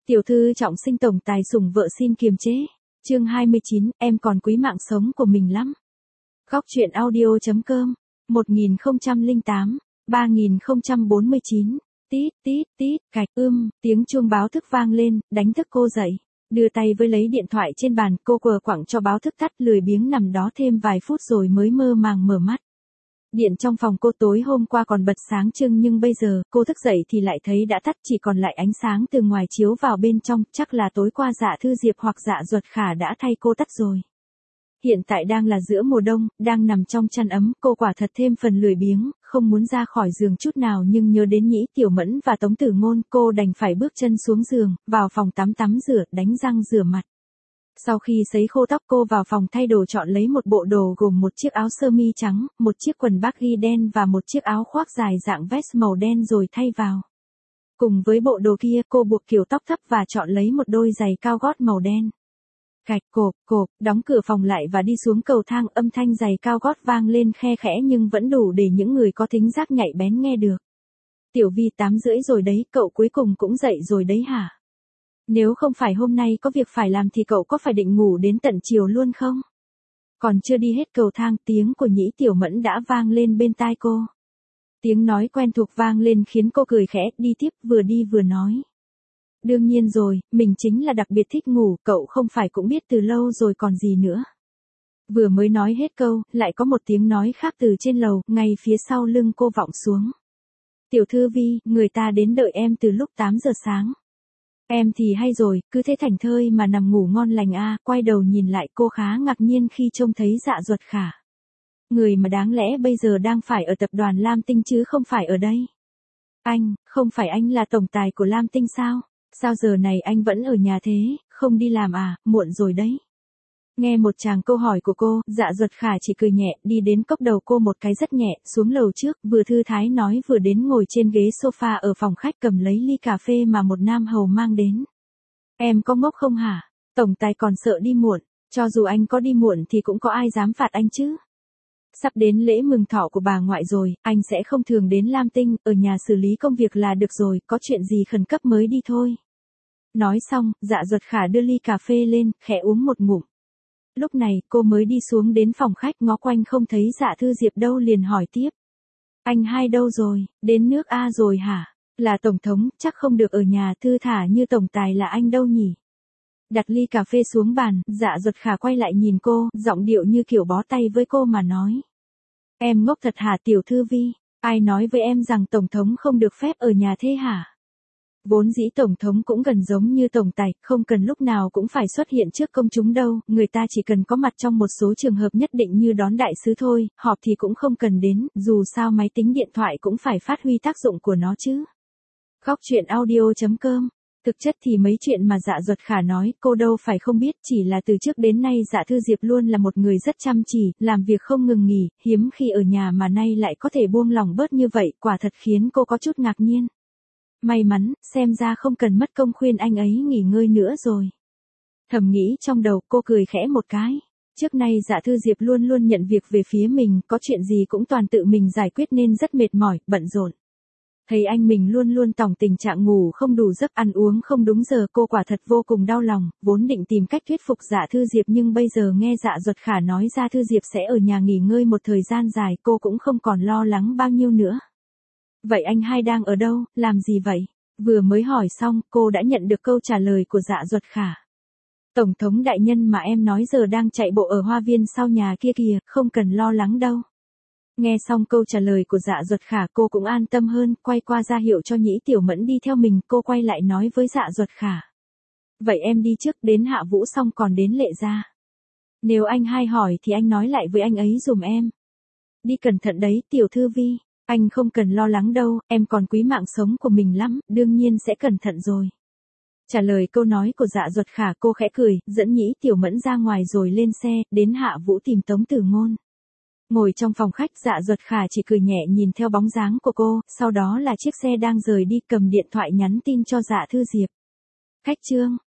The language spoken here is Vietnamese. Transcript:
Tiểu thư trọng sinh tổng tài sủng vợ xin kiềm chế. Chương 29, em còn quý mạng sống của mình lắm. Góc truyện audio.com 1008 3049 Tít tít tít, cạch tiếng chuông báo thức vang lên, đánh thức cô dậy. Đưa tay với lấy điện thoại trên bàn, cô quờ quẳng cho báo thức tắt, lười biếng nằm đó thêm vài phút rồi mới mơ màng mở mắt. Điện trong phòng cô tối hôm qua còn bật sáng trưng nhưng bây giờ, cô thức dậy thì lại thấy đã tắt, chỉ còn lại ánh sáng từ ngoài chiếu vào bên trong, chắc là tối qua Dạ Thư Diệp hoặc Dạ Duật Khả đã thay cô tắt rồi. Hiện tại đang là giữa mùa đông, đang nằm trong chăn ấm, cô quả thật thêm phần lười biếng, không muốn ra khỏi giường chút nào nhưng nhớ đến Nhĩ Tiểu Mẫn và Tống Tử Ngôn, cô đành phải bước chân xuống giường, vào phòng tắm rửa, đánh răng rửa mặt. Sau khi sấy khô tóc cô vào phòng thay đồ chọn lấy một bộ đồ gồm một chiếc áo sơ mi trắng, một chiếc quần baggy đen và một chiếc áo khoác dài dạng vest màu đen rồi thay vào. Cùng với bộ đồ kia cô buộc kiểu tóc thấp và chọn lấy một đôi giày cao gót màu đen. Cạch cộp, đóng cửa phòng lại và đi xuống cầu thang, âm thanh giày cao gót vang lên khe khẽ nhưng vẫn đủ để những người có thính giác nhạy bén nghe được. Tiểu Vi 8:30 rồi đấy, cậu cuối cùng cũng dậy rồi đấy hả? Nếu không phải hôm nay có việc phải làm thì cậu có phải định ngủ đến tận chiều luôn không? Còn chưa đi hết cầu thang, tiếng của Nhĩ Tiểu Mẫn đã vang lên bên tai cô. Tiếng nói quen thuộc vang lên khiến cô cười khẽ, đi tiếp, vừa đi vừa nói. Đương nhiên rồi, mình chính là đặc biệt thích ngủ, cậu không phải cũng biết từ lâu rồi còn gì nữa. Vừa mới nói hết câu, lại có một tiếng nói khác từ trên lầu, ngay phía sau lưng cô vọng xuống. Tiểu thư Vi, người ta đến đợi em từ lúc 8 giờ sáng. Em thì hay rồi, cứ thế thảnh thơi mà nằm ngủ ngon lành a. Quay đầu nhìn lại cô khá ngạc nhiên khi trông thấy Dạ Duật Khả. Người mà đáng lẽ bây giờ đang phải ở tập đoàn Lam Tinh chứ không phải ở đây. Anh, không phải anh là tổng tài của Lam Tinh sao? Sao giờ này anh vẫn ở nhà thế, không đi làm à, muộn rồi đấy. Nghe một tràng câu hỏi của cô, Dạ Duật Khả chỉ cười nhẹ, đi đến cốc đầu cô một cái rất nhẹ, xuống lầu trước, vừa thư thái nói vừa đến ngồi trên ghế sofa ở phòng khách cầm lấy ly cà phê mà một nam hầu mang đến. Em có ngốc không hả? Tổng tài còn sợ đi muộn, cho dù anh có đi muộn thì cũng có ai dám phạt anh chứ? Sắp đến lễ mừng thọ của bà ngoại rồi, anh sẽ không thường đến Lam Tinh, ở nhà xử lý công việc là được rồi, có chuyện gì khẩn cấp mới đi thôi. Nói xong, Dạ Duật Khả đưa ly cà phê lên, khẽ uống một ngụm. Lúc này, cô mới đi xuống đến phòng khách, ngó quanh không thấy Dạ Thư Diệp đâu liền hỏi tiếp. Anh hai đâu rồi, đến nước A rồi hả? Là tổng thống, chắc không được ở nhà thư thả như tổng tài là anh đâu nhỉ? Đặt ly cà phê xuống bàn, Dạ Duật Khả quay lại nhìn cô, giọng điệu như kiểu bó tay với cô mà nói. Em ngốc thật hả tiểu thư Vi? Ai nói với em rằng tổng thống không được phép ở nhà thế hả? Vốn dĩ tổng thống cũng gần giống như tổng tài, không cần lúc nào cũng phải xuất hiện trước công chúng đâu, người ta chỉ cần có mặt trong một số trường hợp nhất định như đón đại sứ thôi, họp thì cũng không cần đến, dù sao máy tính điện thoại cũng phải phát huy tác dụng của nó chứ. Góc truyện audio.com. Thực chất thì mấy chuyện mà Dạ Duật Khả nói, cô đâu phải không biết, chỉ là từ trước đến nay Dạ Thư Diệp luôn là một người rất chăm chỉ, làm việc không ngừng nghỉ, hiếm khi ở nhà mà nay lại có thể buông lỏng bớt như vậy, quả thật khiến cô có chút ngạc nhiên. May mắn, xem ra không cần mất công khuyên anh ấy nghỉ ngơi nữa rồi. Thầm nghĩ trong đầu, cô cười khẽ một cái. Trước nay Dạ Thư Diệp luôn luôn nhận việc về phía mình, có chuyện gì cũng toàn tự mình giải quyết nên rất mệt mỏi, bận rộn. Thấy anh mình luôn luôn tòng tình trạng ngủ không đủ giấc, ăn uống không đúng giờ, cô quả thật vô cùng đau lòng, vốn định tìm cách thuyết phục Dạ Thư Diệp nhưng bây giờ nghe Dạ Duật Khả nói Dạ Thư Diệp sẽ ở nhà nghỉ ngơi một thời gian dài, cô cũng không còn lo lắng bao nhiêu nữa. Vậy anh hai đang ở đâu, làm gì vậy? Vừa mới hỏi xong, cô đã nhận được câu trả lời của Dạ Duật Khả. Tổng thống đại nhân mà em nói giờ đang chạy bộ ở hoa viên sau nhà kia kìa, không cần lo lắng đâu. Nghe xong câu trả lời của Dạ Duật Khả cô cũng an tâm hơn, quay qua ra hiệu cho Nhĩ Tiểu Mẫn đi theo mình, cô quay lại nói với Dạ Duật Khả. Vậy em đi trước, đến Hạ Vũ xong còn đến Lệ Gia. Nếu anh hai hỏi thì anh nói lại với anh ấy giùm em. Đi cẩn thận đấy, tiểu thư Vi. Anh không cần lo lắng đâu, em còn quý mạng sống của mình lắm, đương nhiên sẽ cẩn thận rồi. Trả lời câu nói của Dạ Duật Khả cô khẽ cười, dẫn Nhĩ Tiểu Mẫn ra ngoài rồi lên xe, đến Hạ Vũ tìm Tống Tử Ngôn. Ngồi trong phòng khách Dạ Duật Khả chỉ cười nhẹ nhìn theo bóng dáng của cô, sau đó là chiếc xe đang rời đi cầm điện thoại nhắn tin cho Dạ Thư Diệp. Khách Trương,